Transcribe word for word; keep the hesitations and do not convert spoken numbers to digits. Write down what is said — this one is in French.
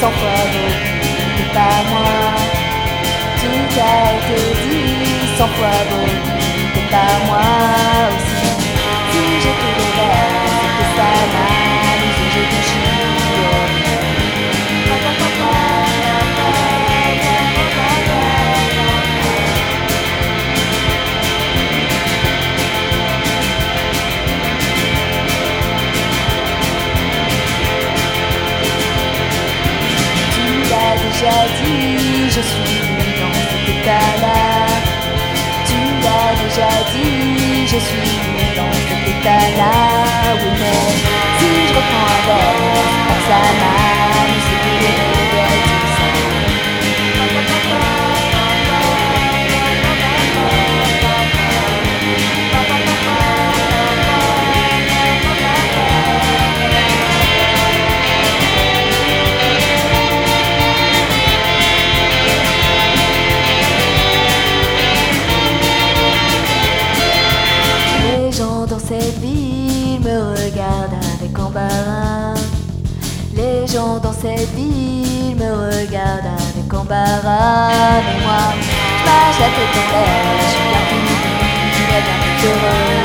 cent fois beaucoup, c'est pas moi. Tout a été dit cent fois beaucoup, c'est pas moi aussi. Si j'ai fait des rêves, c'est que ça m'amuse et j'ai tout chier. Déjà dit, je suis venue dans cet état-là. Tu l'as déjà dit, je suis venue dans cet état-là. Oui, mais si je reprends un verre, c'est pas que ça m'amuse, c'est que les regrets, tout ça. Dans cette ville me regardent avec embarras. Les gens dans cette ville me regardent avec embarras. Mais moi, je marche la tête en l'air, je suis bien plus, bien plus heureux.